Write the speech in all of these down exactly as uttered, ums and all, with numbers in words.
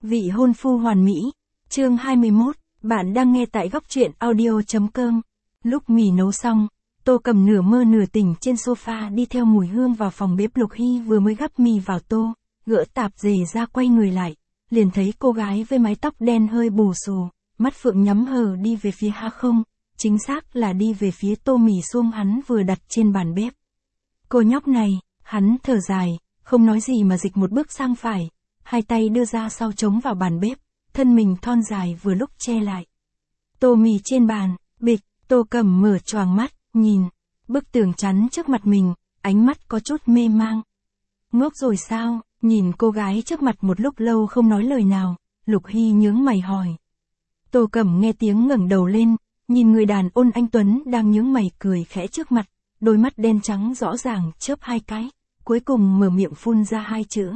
Vị hôn phu hoàn mỹ, chương hai mươi mốt, bạn đang nghe tại góc truyện audio.com. Lúc mì nấu xong, Tô Cầm nửa mơ nửa tỉnh trên sofa đi theo mùi hương vào phòng bếp. Lục Hy vừa mới gắp mì vào tô, gỡ tạp dề ra quay người lại, liền thấy cô gái với mái tóc đen hơi bù xù, mắt phượng nhắm hờ đi về phía ha không, chính xác là đi về phía tô mì xuông hắn vừa đặt trên bàn bếp. Cô nhóc này, hắn thở dài, không nói gì mà dịch một bước sang phải, hai tay đưa ra sau chống vào bàn bếp, thân mình thon dài vừa lúc che lại. Tô mì trên bàn, bịch, Tô Cầm mở choàng mắt, nhìn, bức tường chắn trước mặt mình, ánh mắt có chút mê mang. Ngốc rồi sao? Nhìn cô gái trước mặt một lúc lâu không nói lời nào, Lục Hy nhướng mày hỏi. Tô Cầm nghe tiếng ngẩng đầu lên, nhìn người đàn ông anh tuấn đang nhướng mày cười khẽ trước mặt, đôi mắt đen trắng rõ ràng chớp hai cái, cuối cùng mở miệng phun ra hai chữ.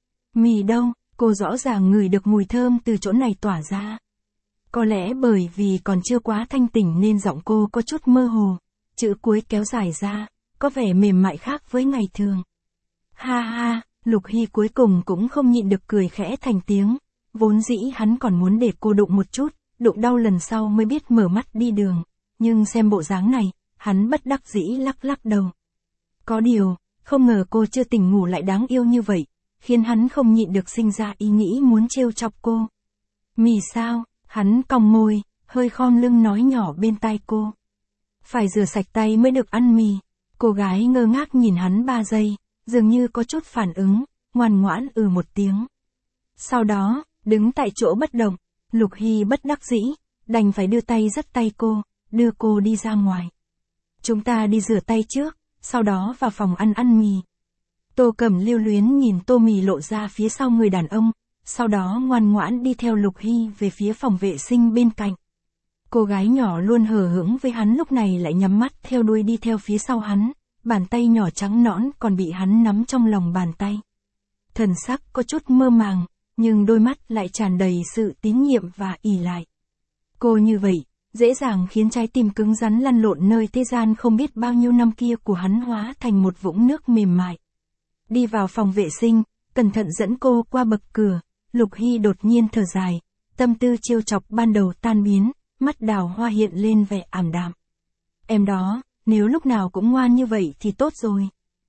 Mì đâu? Cô rõ ràng ngửi được mùi thơm từ chỗ này tỏa ra. Có lẽ bởi vì còn chưa quá thanh tỉnh nên giọng cô có chút mơ hồ, chữ cuối kéo dài ra, có vẻ mềm mại khác với ngày thường. Ha ha, Lục Hy cuối cùng cũng không nhịn được cười khẽ thành tiếng, vốn dĩ hắn còn muốn để cô đụng một chút, đụng đau lần sau mới biết mở mắt đi đường, nhưng xem bộ dáng này, hắn bất đắc dĩ lắc lắc đầu. Có điều, không ngờ cô chưa tỉnh ngủ lại đáng yêu như vậy, khiến hắn không nhịn được sinh ra ý nghĩ muốn trêu chọc cô. Mì sao? Hắn cong môi, hơi khom lưng nói nhỏ bên tai cô. Phải rửa sạch tay mới được ăn mì. Cô gái ngơ ngác nhìn hắn ba giây, dường như có chút phản ứng, ngoan ngoãn ừ một tiếng. Sau đó, đứng tại chỗ bất động, Lục Hy bất đắc dĩ, đành phải đưa tay dắt tay cô, đưa cô đi ra ngoài. Chúng ta đi rửa tay trước, sau đó vào phòng ăn ăn mì. Tô Cầm lưu luyến nhìn tô mì lộ ra phía sau người đàn ông, sau đó ngoan ngoãn đi theo Lục Hy về phía phòng vệ sinh bên cạnh. Cô gái nhỏ luôn hờ hững với hắn lúc này lại nhắm mắt theo đuôi đi theo phía sau hắn, bàn tay nhỏ trắng nõn còn bị hắn nắm trong lòng bàn tay. Thần sắc có chút mơ màng, nhưng đôi mắt lại tràn đầy sự tín nhiệm và ỷ lại. Cô như vậy, dễ dàng khiến trái tim cứng rắn lăn lộn nơi thế gian không biết bao nhiêu năm kia của hắn hóa thành một vũng nước mềm mại. Đi vào phòng vệ sinh, cẩn thận dẫn cô qua bậc cửa, Lục Hy đột nhiên thở dài, tâm tư trêu chọc ban đầu tan biến, mắt đào hoa hiện lên vẻ ảm đạm. Em đó, nếu lúc nào cũng ngoan như vậy thì tốt rồi.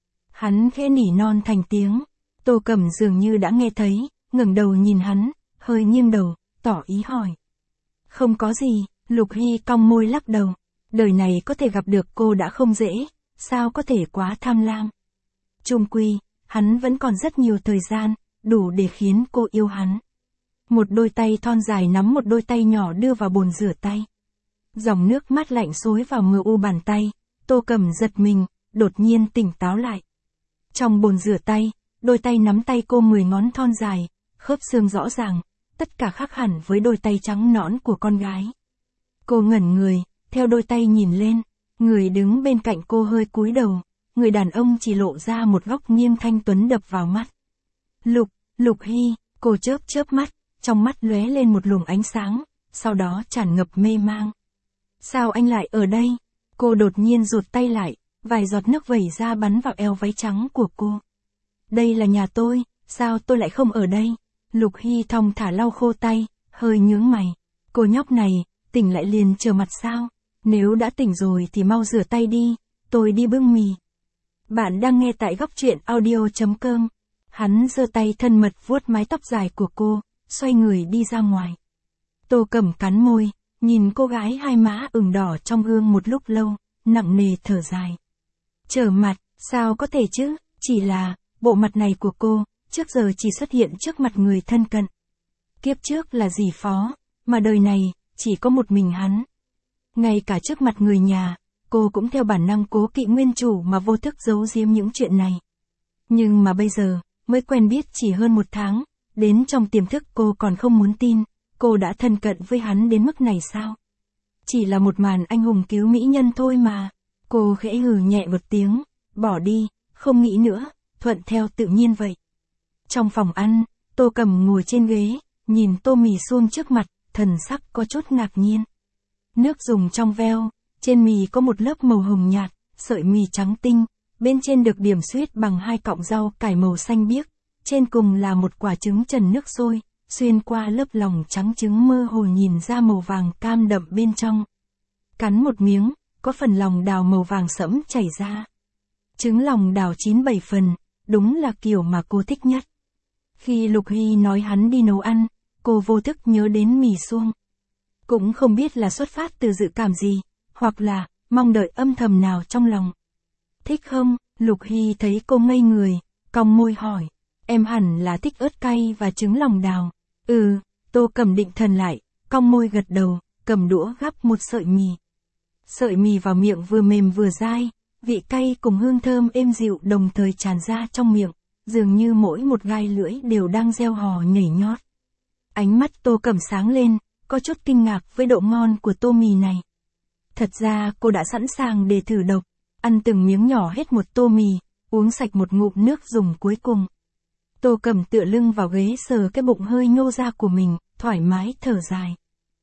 Hắn khẽ nỉ non thành tiếng, Tô Cầm dường như đã nghe thấy, ngẩng đầu nhìn hắn, hơi nghiêng đầu, tỏ ý hỏi. Không có gì, Lục Hy cong môi lắc đầu, đời này có thể gặp được cô đã không dễ, sao có thể quá tham lam. Chung quy, hắn vẫn còn rất nhiều thời gian, đủ để khiến cô yêu hắn. Một đôi tay thon dài nắm một đôi tay nhỏ đưa vào bồn rửa tay. Dòng nước mát lạnh xối vào mờ u bàn tay, Tô Cầm giật mình, đột nhiên tỉnh táo lại. Trong bồn rửa tay, đôi tay nắm tay cô mười ngón thon dài, khớp xương rõ ràng, tất cả khác hẳn với đôi tay trắng nõn của con gái. Cô ngẩn người, theo đôi tay nhìn lên, người đứng bên cạnh cô hơi cúi đầu, người đàn ông chỉ lộ ra một góc nghiêng thanh tuấn đập vào mắt. Lục, Lục Hy, cô chớp chớp mắt, trong mắt lóe lên một luồng ánh sáng, sau đó tràn ngập mê mang. Sao anh lại ở đây? Cô đột nhiên rụt tay lại, vài giọt nước vẩy ra bắn vào eo váy trắng của cô. Đây là nhà tôi, sao tôi lại không ở đây? Lục Hy thong thả lau khô tay, hơi nhướng mày. Cô nhóc này, tỉnh lại liền chờ mặt sao? Nếu đã tỉnh rồi thì mau rửa tay đi, tôi đi bưng mì. Bạn đang nghe tại góc truyện audio.com. Hắn giơ tay thân mật vuốt mái tóc dài của cô, xoay người đi ra ngoài. Tô Cầm cắn môi, nhìn cô gái hai má ửng đỏ trong gương một lúc lâu, nặng nề thở dài. Trở mặt, sao có thể chứ, chỉ là, bộ mặt này của cô, trước giờ chỉ xuất hiện trước mặt người thân cận. Kiếp trước là dì Phó, mà đời này, chỉ có một mình hắn. Ngay cả trước mặt người nhà, cô cũng theo bản năng cố kỵ nguyên chủ mà vô thức giấu giếm những chuyện này. Nhưng mà bây giờ, mới quen biết chỉ hơn một tháng, đến trong tiềm thức cô còn không muốn tin, cô đã thân cận với hắn đến mức này sao? Chỉ là một màn anh hùng cứu mỹ nhân thôi mà. Cô khẽ hừ nhẹ một tiếng, bỏ đi, không nghĩ nữa, thuận theo tự nhiên vậy. Trong phòng ăn, Tô Cầm ngồi trên ghế, nhìn tô mì xuông trước mặt, thần sắc có chút ngạc nhiên. Nước dùng trong veo, trên mì có một lớp màu hồng nhạt, sợi mì trắng tinh, bên trên được điểm xuyết bằng hai cọng rau cải màu xanh biếc, trên cùng là một quả trứng trần nước sôi, xuyên qua lớp lòng trắng trứng mơ hồ nhìn ra màu vàng cam đậm bên trong. Cắn một miếng, có phần lòng đào màu vàng sẫm chảy ra. Trứng lòng đào chín bảy phần, đúng là kiểu mà cô thích nhất. Khi Lục Hy nói hắn đi nấu ăn, cô vô thức nhớ đến mì suông. Cũng không biết là xuất phát từ dự cảm gì, hoặc là mong đợi âm thầm nào trong lòng. Thích không? Lục Hy thấy cô ngây người, cong môi hỏi. Em hẳn là thích ớt cay và trứng lòng đào. Ừ, Tô Cẩm định thần lại, cong môi gật đầu, cầm đũa gắp một sợi mì. Sợi mì vào miệng vừa mềm vừa dai, vị cay cùng hương thơm êm dịu đồng thời tràn ra trong miệng, dường như mỗi một gai lưỡi đều đang reo hò nhảy nhót. Ánh mắt Tô Cẩm sáng lên, có chút kinh ngạc với độ ngon của tô mì này. Thật ra cô đã sẵn sàng để thử độc, ăn từng miếng nhỏ hết một tô mì, uống sạch một ngụm nước dùng cuối cùng. Tô Cẩm tựa lưng vào ghế sờ cái bụng hơi nhô ra của mình, thoải mái thở dài.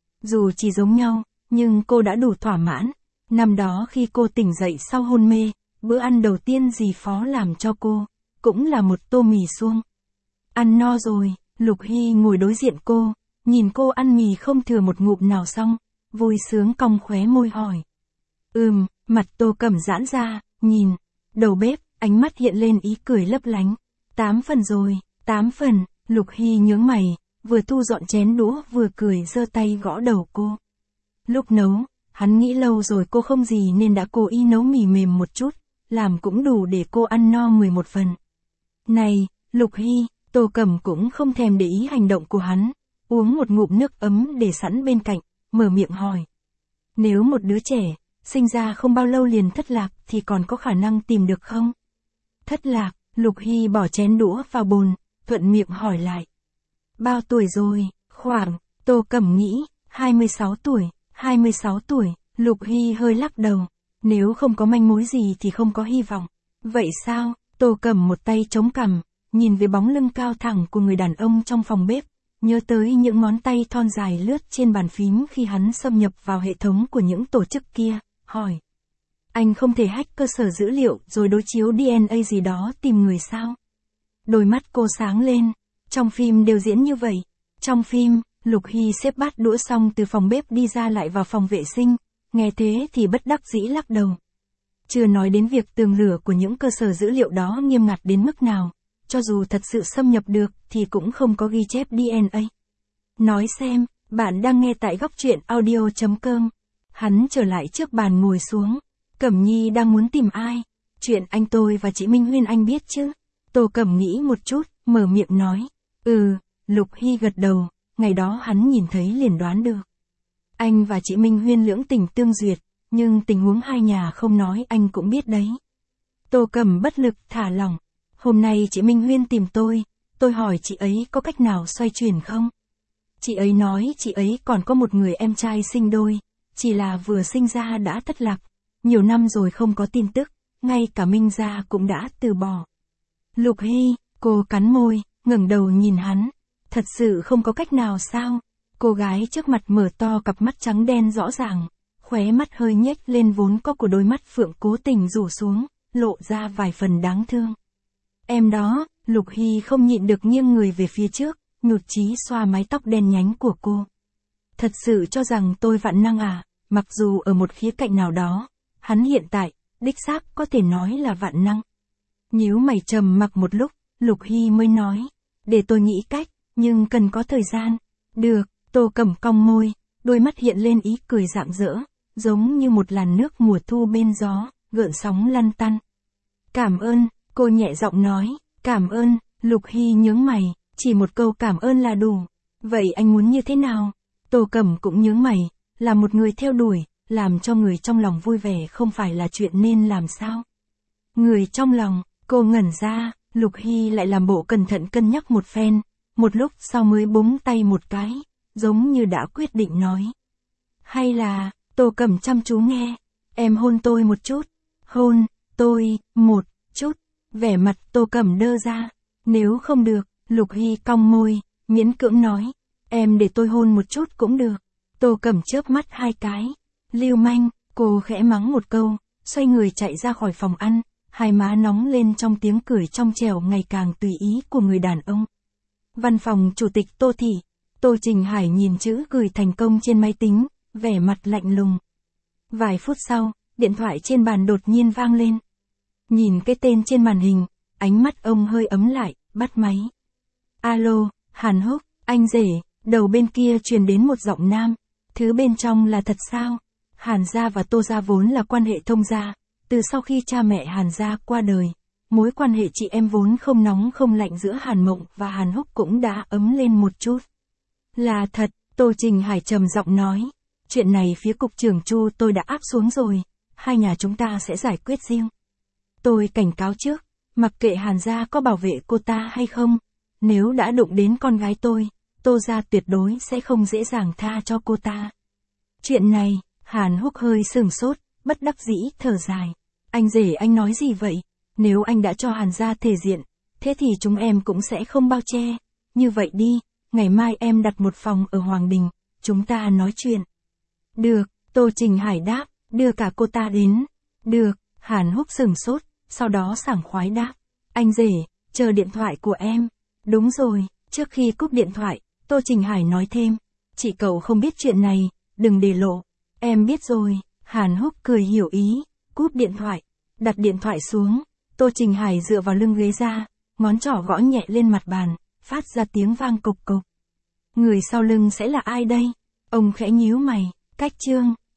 Dù chỉ giống nhau, nhưng cô đã đủ thỏa mãn. Năm đó khi cô tỉnh dậy sau hôn mê, bữa ăn đầu tiên dì Phó làm cho cô, cũng là một tô mì suông. Ăn no rồi, Lục Hy ngồi đối diện cô, nhìn cô ăn mì không thừa một ngụm nào xong, vui sướng cong khóe môi hỏi. Ừm, mặt Tô Cẩm giãn ra, nhìn, đầu bếp, ánh mắt hiện lên ý cười lấp lánh. Tám phần rồi, tám phần, Lục Hy nhướng mày, vừa thu dọn chén đũa vừa cười giơ tay gõ đầu cô. Lúc nấu, hắn nghĩ lâu rồi cô không gì nên đã cố ý nấu mì mềm một chút, làm cũng đủ để cô ăn no mười một phần. Này, Lục Hy, Tô Cẩm cũng không thèm để ý hành động của hắn, uống một ngụm nước ấm để sẵn bên cạnh, mở miệng hỏi. Nếu một đứa trẻ, sinh ra không bao lâu liền thất lạc thì còn có khả năng tìm được không? Thất lạc, Lục Hy bỏ chén đũa vào bồn, thuận miệng hỏi lại. Bao tuổi rồi? Khoảng, Tô Cẩm nghĩ, hai mươi sáu tuổi, hai mươi sáu tuổi, Lục Hy hơi lắc đầu. Nếu không có manh mối gì thì không có hy vọng. Vậy sao? Tô Cẩm một tay chống cằm, nhìn về bóng lưng cao thẳng của người đàn ông trong phòng bếp, nhớ tới những ngón tay thon dài lướt trên bàn phím khi hắn xâm nhập vào hệ thống của những tổ chức kia, hỏi. Anh không thể hack cơ sở dữ liệu rồi đối chiếu đê en a gì đó tìm người sao? Đôi mắt cô sáng lên, trong phim đều diễn như vậy. Trong phim, Lục Hy xếp bát đũa xong từ phòng bếp đi ra lại vào phòng vệ sinh, nghe thế thì bất đắc dĩ lắc đầu. Chưa nói đến việc tường lửa của những cơ sở dữ liệu đó nghiêm ngặt đến mức nào, cho dù thật sự xâm nhập được thì cũng không có ghi chép đê en a. Nói xem, bạn đang nghe tại góc truyện audio chấm com. Hắn trở lại trước bàn ngồi xuống. Cẩm Nhi đang muốn tìm ai? Chuyện anh tôi và chị Minh Huyên anh biết chứ? Tô Cẩm nghĩ một chút, mở miệng nói. Ừ, Lục Hy gật đầu, ngày đó hắn nhìn thấy liền đoán được. Anh và chị Minh Huyên lưỡng tình tương duyệt, nhưng tình huống hai nhà không nói anh cũng biết đấy. Tô Cẩm bất lực thả lỏng. Hôm nay chị Minh Huyên tìm tôi, tôi hỏi chị ấy có cách nào xoay chuyển không? Chị ấy nói chị ấy còn có một người em trai sinh đôi, chỉ là vừa sinh ra đã thất lạc. Nhiều năm rồi không có tin tức, ngay cả Minh gia cũng đã từ bỏ. Lục Hy, cô cắn môi, ngẩng đầu nhìn hắn. Thật sự không có cách nào sao? Cô gái trước mặt mở to cặp mắt trắng đen rõ ràng, khóe mắt hơi nhếch lên vốn có của đôi mắt phượng cố tình rủ xuống, lộ ra vài phần đáng thương. Em đó, Lục Hy không nhịn được nghiêng người về phía trước, nhụt chí xoa mái tóc đen nhánh của cô. Thật sự cho rằng tôi vạn năng à? Mặc dù ở một khía cạnh nào đó, hắn hiện tại, đích xác có thể nói là vạn năng. Nhíu mày trầm mặc một lúc, Lục Hy mới nói, để tôi nghĩ cách, nhưng cần có thời gian. Được, Tô Cẩm cong môi, đôi mắt hiện lên ý cười rạng rỡ, giống như một làn nước mùa thu bên gió, gợn sóng lăn tăn. Cảm ơn, cô nhẹ giọng nói, cảm ơn, Lục Hy nhướng mày, chỉ một câu cảm ơn là đủ. Vậy anh muốn như thế nào? Tô Cẩm cũng nhướng mày, là một người theo đuổi, làm cho người trong lòng vui vẻ không phải là chuyện nên làm sao? Người trong lòng, cô ngẩn ra, Lục Hy lại làm bộ cẩn thận cân nhắc một phen, một lúc sau mới búng tay một cái, giống như đã quyết định nói. Hay là, Tô Cẩm chăm chú nghe, em hôn tôi một chút, hôn, tôi, một chút, vẻ mặt Tô Cẩm đơ ra, nếu không được, Lục Hy cong môi, miễn cưỡng nói, em để tôi hôn một chút cũng được. Tô Cẩm chớp mắt hai cái, lưu manh, cô khẽ mắng một câu, xoay người chạy ra khỏi phòng ăn, hai má nóng lên trong tiếng cười trong trẻo ngày càng tùy ý của người đàn ông. Văn phòng Chủ tịch Tô Thị. Tô Trình Hải nhìn chữ gửi thành công trên máy tính, vẻ mặt lạnh lùng. Vài phút sau, điện thoại trên bàn đột nhiên vang lên. Nhìn cái tên trên màn hình, ánh mắt ông hơi ấm lại, bắt máy. Alo, Hàn Húc, anh rể, đầu bên kia truyền đến một giọng nam. Thứ bên trong là thật sao? Hàn gia và Tô gia vốn là quan hệ thông gia. Từ sau khi cha mẹ Hàn gia qua đời, mối quan hệ chị em vốn không nóng không lạnh giữa Hàn Mộng và Hàn Húc cũng đã ấm lên một chút. Là thật, Tô Trình Hải trầm giọng nói. Chuyện này phía cục trưởng Chu tôi đã áp xuống rồi, hai nhà chúng ta sẽ giải quyết riêng. Tôi cảnh cáo trước, mặc kệ Hàn gia có bảo vệ cô ta hay không, nếu đã đụng đến con gái tôi, Tô gia tuyệt đối sẽ không dễ dàng tha cho cô ta. Chuyện này, Hàn Húc hơi sừng sốt, bất đắc dĩ thở dài. Anh rể anh nói gì vậy? Nếu anh đã cho Hàn gia thể diện, thế thì chúng em cũng sẽ không bao che. Như vậy đi, ngày mai em đặt một phòng ở Hoàng Đình, chúng ta nói chuyện. Được, Tô Trình Hải đáp, đưa cả cô ta đến. Được, Hàn Húc sừng sốt, sau đó sảng khoái đáp. Anh rể, chờ điện thoại của em. Đúng rồi, trước khi cúp điện thoại, Tô Trình Hải nói thêm. Chị cậu không biết chuyện này, đừng để lộ. Em biết rồi, Hàn Húc cười hiểu ý, cúp điện thoại, đặt điện thoại xuống. Tô Trình Hải dựa vào lưng ghế ra, ngón trỏ gõ nhẹ lên mặt bàn, phát ra tiếng vang cộc cộc. Người sau lưng sẽ là ai đây? Ông khẽ nhíu mày, cách chương.